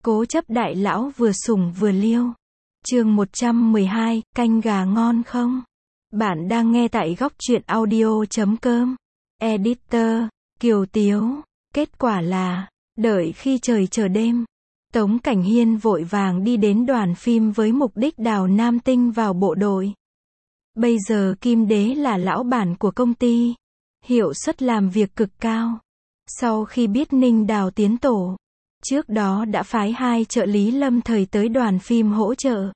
Cố chấp đại lão vừa sủng vừa liêu. Chương 112, canh gà ngon không? Bạn đang nghe tại góc truyện audio.com. Editor, Kiều Tiếu. Kết quả là, đợi khi trời trở đêm, Tống Cảnh Hiên vội vàng đi đến đoàn phim với mục đích đào Nam Tinh vào bộ đội. Bây giờ Kim Đế là lão bản của công ty, hiệu suất làm việc cực cao. Sau khi biết Ninh Đào tiến tổ, trước đó đã phái 2 trợ lý lâm thời tới đoàn phim hỗ trợ.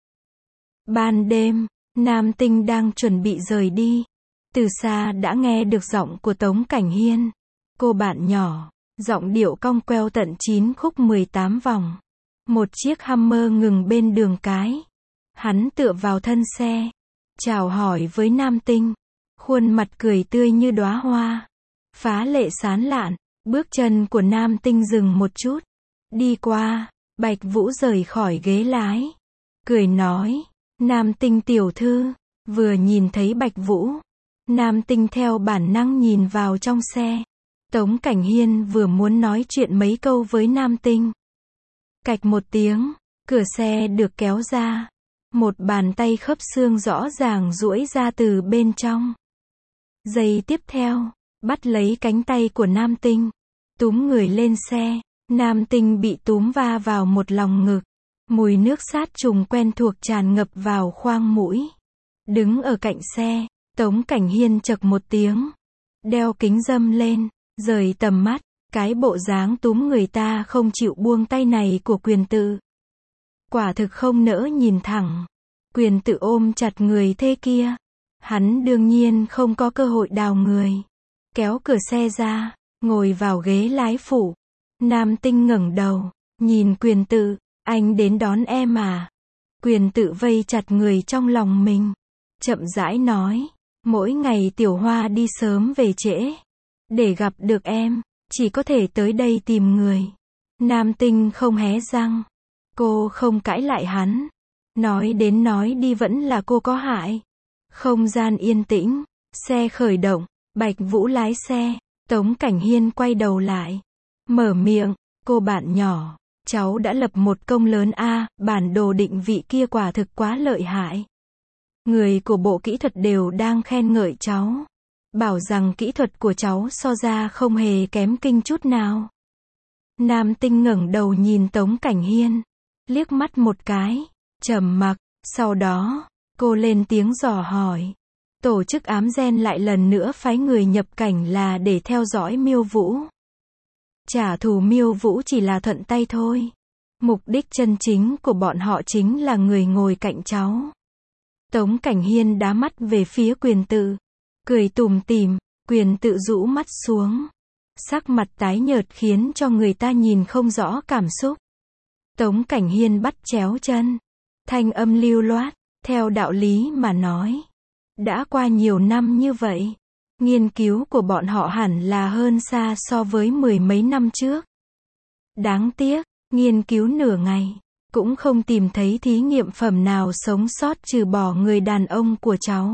Ban đêm, Nam Tinh đang chuẩn bị rời đi. Từ xa đã nghe được giọng của Tống Cảnh Hiên. Cô bạn nhỏ, giọng điệu cong queo tận 9 khúc 18 vòng. Một chiếc Hummer ngừng bên đường cái. Hắn tựa vào thân xe, chào hỏi với Nam Tinh. Khuôn mặt cười tươi như đóa hoa, phá lệ sán lạn. Bước chân của Nam Tinh dừng một chút. Đi qua, Bạch Vũ rời khỏi ghế lái. Cười nói, Nam Tinh tiểu thư. Vừa nhìn thấy Bạch Vũ, Nam Tinh theo bản năng nhìn vào trong xe. Tống Cảnh Hiên vừa muốn nói chuyện mấy câu với Nam Tinh. Cạch một tiếng, cửa xe được kéo ra. Một bàn tay khớp xương rõ ràng duỗi ra từ bên trong. Giây tiếp theo, bắt lấy cánh tay của Nam Tinh, túm người lên xe. Nam Tinh bị túm va vào một lòng ngực. Mùi nước sát trùng quen thuộc tràn ngập vào khoang mũi. Đứng ở cạnh xe, Tống Cảnh Hiên chậc một tiếng, đeo kính râm lên, rời tầm mắt. Cái bộ dáng túm người ta không chịu buông tay này của Quyền Tự, quả thực không nỡ nhìn thẳng. Quyền Tự ôm chặt người thê kia, hắn đương nhiên không có cơ hội đào người. Kéo cửa xe ra, ngồi vào ghế lái phụ. Nam Tinh ngẩng đầu, nhìn Quyền Tự, anh đến đón em à? Quyền Tự vây chặt người trong lòng mình, chậm rãi nói, mỗi ngày Tiểu Hoa đi sớm về trễ, để gặp được em, chỉ có thể tới đây tìm người. Nam Tinh không hé răng, cô không cãi lại hắn. Nói đến nói đi vẫn là cô có hại. Không gian yên tĩnh, xe khởi động, Bạch Vũ lái xe, Tống Cảnh Hiên quay đầu lại, mở miệng, cô bạn nhỏ, cháu đã lập một công lớn a, bản đồ định vị kia quả thực quá lợi hại. Người của bộ kỹ thuật đều đang khen ngợi cháu, bảo rằng kỹ thuật của cháu so ra không hề kém kinh chút nào. Nam Tinh ngẩng đầu nhìn Tống Cảnh Hiên, liếc mắt một cái, trầm mặc, sau đó, cô lên tiếng dò hỏi. Tổ chức ám gen lại lần nữa phái người nhập cảnh là để theo dõi Miêu Vũ. Trả thù Miêu Vũ chỉ là thuận tay thôi. Mục đích chân chính của bọn họ chính là người ngồi cạnh cháu. Tống Cảnh Hiên đá mắt về phía Quyền Tự, cười tủm tỉm. Quyền Tự rũ mắt xuống, sắc mặt tái nhợt khiến cho người ta nhìn không rõ cảm xúc. Tống Cảnh Hiên bắt chéo chân, thanh âm lưu loát, theo đạo lý mà nói, đã qua nhiều năm như vậy, nghiên cứu của bọn họ hẳn là hơn xa so với 10 mấy năm trước. Đáng tiếc, nghiên cứu nửa ngày, cũng không tìm thấy thí nghiệm phẩm nào sống sót trừ bỏ người đàn ông của cháu.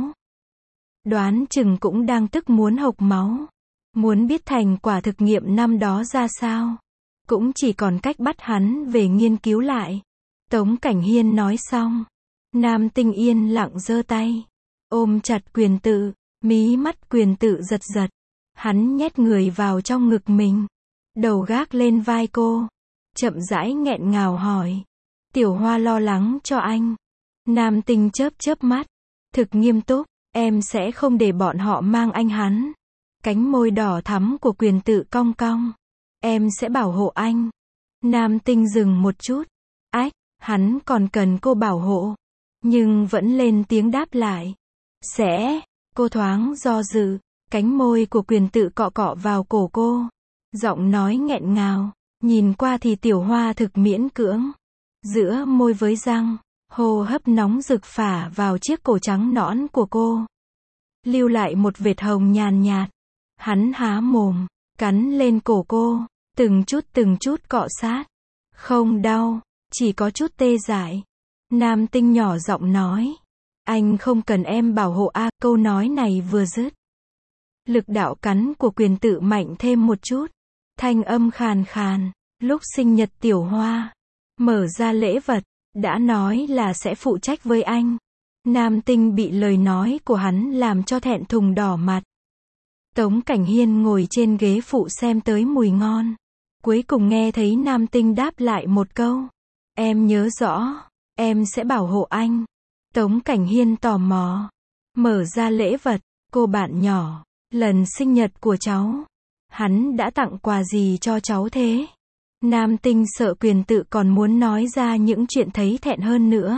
Đoán chừng cũng đang tức muốn hộc máu. Muốn biết thành quả thực nghiệm năm đó ra sao, cũng chỉ còn cách bắt hắn về nghiên cứu lại. Tống Cảnh Hiên nói xong, Nam Tinh yên lặng giơ tay, ôm chặt Quyền Tự, mí mắt Quyền Tự giật giật. Hắn nhét người vào trong ngực mình, đầu gác lên vai cô, chậm rãi nghẹn ngào hỏi, Tiểu Hoa lo lắng cho anh. Nam Tinh chớp chớp mắt, thực nghiêm túc, em sẽ không để bọn họ mang anh hắn. Cánh môi đỏ thắm của Quyền Tự cong cong, em sẽ bảo hộ anh. Nam Tinh dừng một chút, ách, hắn còn cần cô bảo hộ, nhưng vẫn lên tiếng đáp lại, sẽ. Cô thoáng do dự, cánh môi của Quyền Tự cọ cọ vào cổ cô, giọng nói nghẹn ngào, nhìn qua thì Tiểu Hoa thực miễn cưỡng, giữa môi với răng, hô hấp nóng rực phả vào chiếc cổ trắng nõn của cô, lưu lại một vệt hồng nhàn nhạt. Hắn há mồm, cắn lên cổ cô, từng chút cọ sát. Không đau, chỉ có chút tê dại. Nam Tinh nhỏ giọng nói, anh không cần em bảo hộ a. Câu nói này vừa dứt, lực đạo cắn của Quyền Tự mạnh thêm một chút, thanh âm khàn khàn, lúc sinh nhật Tiểu Hoa, mở ra lễ vật, đã nói là sẽ phụ trách với anh. Nam Tinh bị lời nói của hắn làm cho thẹn thùng đỏ mặt. Tống Cảnh Hiên ngồi trên ghế phụ xem tới mùi ngon. Cuối cùng nghe thấy Nam Tinh đáp lại một câu. Em nhớ rõ, em sẽ bảo hộ anh. Tống Cảnh Hiên tò mò. Mở ra lễ vật, cô bạn nhỏ, lần sinh nhật của cháu. Hắn đã tặng quà gì cho cháu thế? Nam Tinh sợ Quyền Tự còn muốn nói ra những chuyện thấy thẹn hơn nữa.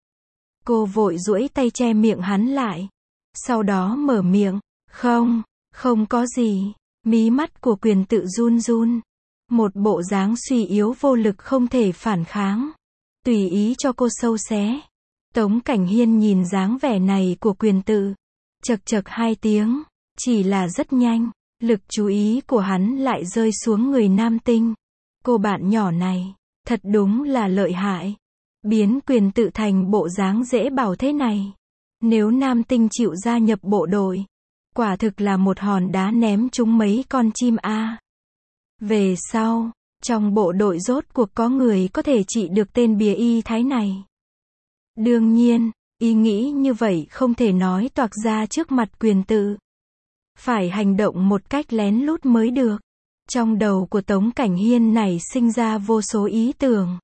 Cô vội duỗi tay che miệng hắn lại. Sau đó mở miệng. Không có gì. Mí mắt của Quyền Tự run run. Một bộ dáng suy yếu vô lực không thể phản kháng. Tùy ý cho cô sâu xé. Tống Cảnh Hiên nhìn dáng vẻ này của Quyền Tự. Chậc chậc hai tiếng. Chỉ là rất nhanh. Lực chú ý của hắn lại rơi xuống người Nam Tinh. Cô bạn nhỏ này, thật đúng là lợi hại. Biến Quyền Tự thành bộ dáng dễ bảo thế này. Nếu Nam Tinh chịu gia nhập bộ đội, quả thực là một hòn đá ném trúng mấy con chim a. Về sau, trong bộ đội rốt cuộc có người có thể trị được tên bìa y thái này. Đương nhiên, ý nghĩ như vậy không thể nói toạc ra trước mặt Quyền Tự. Phải hành động một cách lén lút mới được. Trong đầu của Tống Cảnh Hiên nảy sinh ra vô số ý tưởng.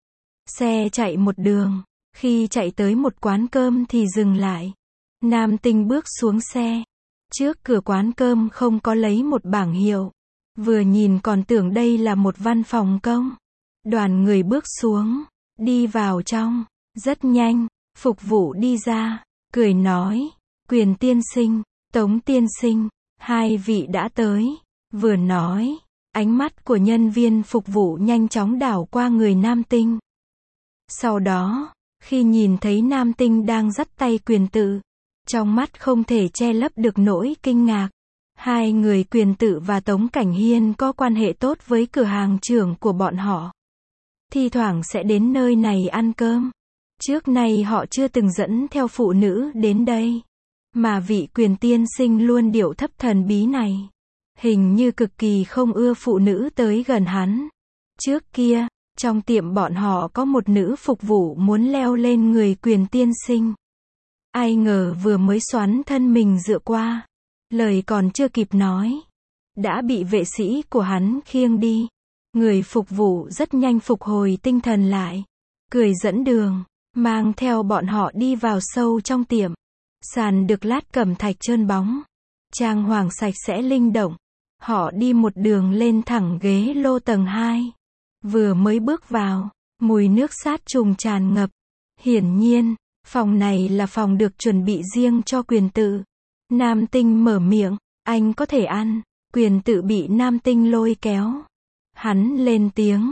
Xe chạy một đường, khi chạy tới một quán cơm thì dừng lại. Nam Tinh bước xuống xe. Trước cửa quán cơm không có lấy một bảng hiệu. Vừa nhìn còn tưởng đây là một văn phòng công. Đoàn người bước xuống, đi vào trong. Rất nhanh, phục vụ đi ra, cười nói, Quyền tiên sinh, Tống tiên sinh, hai vị đã tới. Vừa nói, ánh mắt của nhân viên phục vụ nhanh chóng đảo qua người Nam Tinh. Sau đó, khi nhìn thấy Nam Tinh đang dắt tay Quyền Tự, trong mắt không thể che lấp được nỗi kinh ngạc. Hai người Quyền Tự và Tống Cảnh Hiên có quan hệ tốt với cửa hàng trưởng của bọn họ. Thi thoảng sẽ đến nơi này ăn cơm. Trước nay họ chưa từng dẫn theo phụ nữ đến đây. Mà vị Quyền tiên sinh luôn điệu thấp thần bí này. Hình như cực kỳ không ưa phụ nữ tới gần hắn. Trước kia, trong tiệm bọn họ có một nữ phục vụ muốn leo lên người Quyền tiên sinh. Ai ngờ vừa mới xoắn thân mình dựa qua. Lời còn chưa kịp nói. Đã bị vệ sĩ của hắn khiêng đi. Người phục vụ rất nhanh phục hồi tinh thần lại. Cười dẫn đường, mang theo bọn họ đi vào sâu trong tiệm. Sàn được lát cẩm thạch trơn bóng. Trang hoàng sạch sẽ linh động. Họ đi một đường lên thẳng ghế lô tầng 2. Vừa mới bước vào, mùi nước sát trùng tràn ngập. Hiển nhiên, phòng này là phòng được chuẩn bị riêng cho Quyền Tự. Nam Tinh mở miệng, anh có thể ăn. Quyền Tự bị Nam Tinh lôi kéo. Hắn lên tiếng,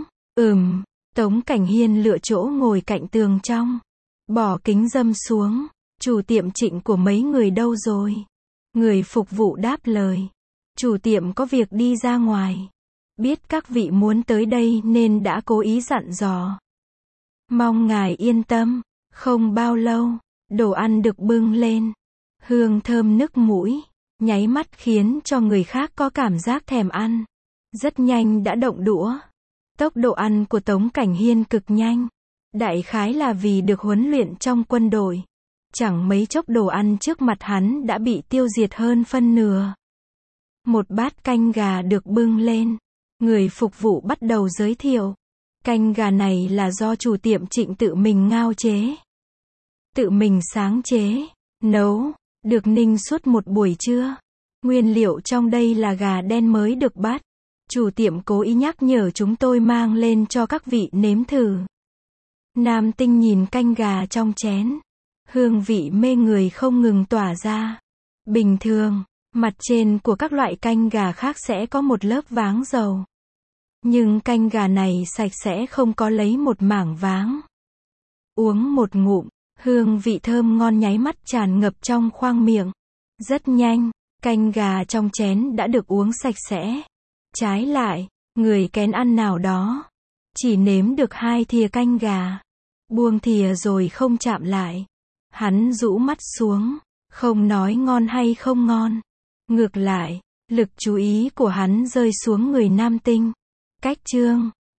Tống Cảnh Hiên lựa chỗ ngồi cạnh tường trong. Bỏ kính râm xuống, chủ tiệm Trịnh của mấy người đâu rồi? Người phục vụ đáp lời. Chủ tiệm có việc đi ra ngoài. Biết các vị muốn tới đây nên đã cố ý dặn dò. Mong ngài yên tâm. Không bao lâu, đồ ăn được bưng lên. Hương thơm nức mũi, nháy mắt khiến cho người khác có cảm giác thèm ăn. Rất nhanh đã động đũa. Tốc độ ăn của Tống Cảnh Hiên cực nhanh. Đại khái là vì được huấn luyện trong quân đội. Chẳng mấy chốc đồ ăn trước mặt hắn đã bị tiêu diệt hơn phân nửa. Một bát canh gà được bưng lên. Người phục vụ bắt đầu giới thiệu. Canh gà này là do chủ tiệm Trịnh tự mình ngao chế. Tự mình sáng chế, nấu, được ninh suốt một buổi trưa. Nguyên liệu trong đây là gà đen mới được bắt. Chủ tiệm cố ý nhắc nhở chúng tôi mang lên cho các vị nếm thử. Nam Tinh nhìn canh gà trong chén. Hương vị mê người không ngừng tỏa ra. Bình thường, mặt trên của các loại canh gà khác sẽ có một lớp váng dầu. Nhưng canh gà này sạch sẽ không có lấy một mảng váng. Uống một ngụm, hương vị thơm ngon nháy mắt tràn ngập trong khoang miệng. Rất nhanh, canh gà trong chén đã được uống sạch sẽ. Trái lại, người kén ăn nào đó chỉ nếm được 2 thìa canh gà. Buông thìa rồi không chạm lại. Hắn rũ mắt xuống, không nói ngon hay không ngon. Ngược lại, lực chú ý của hắn rơi xuống người Nam Tinh. Cách chương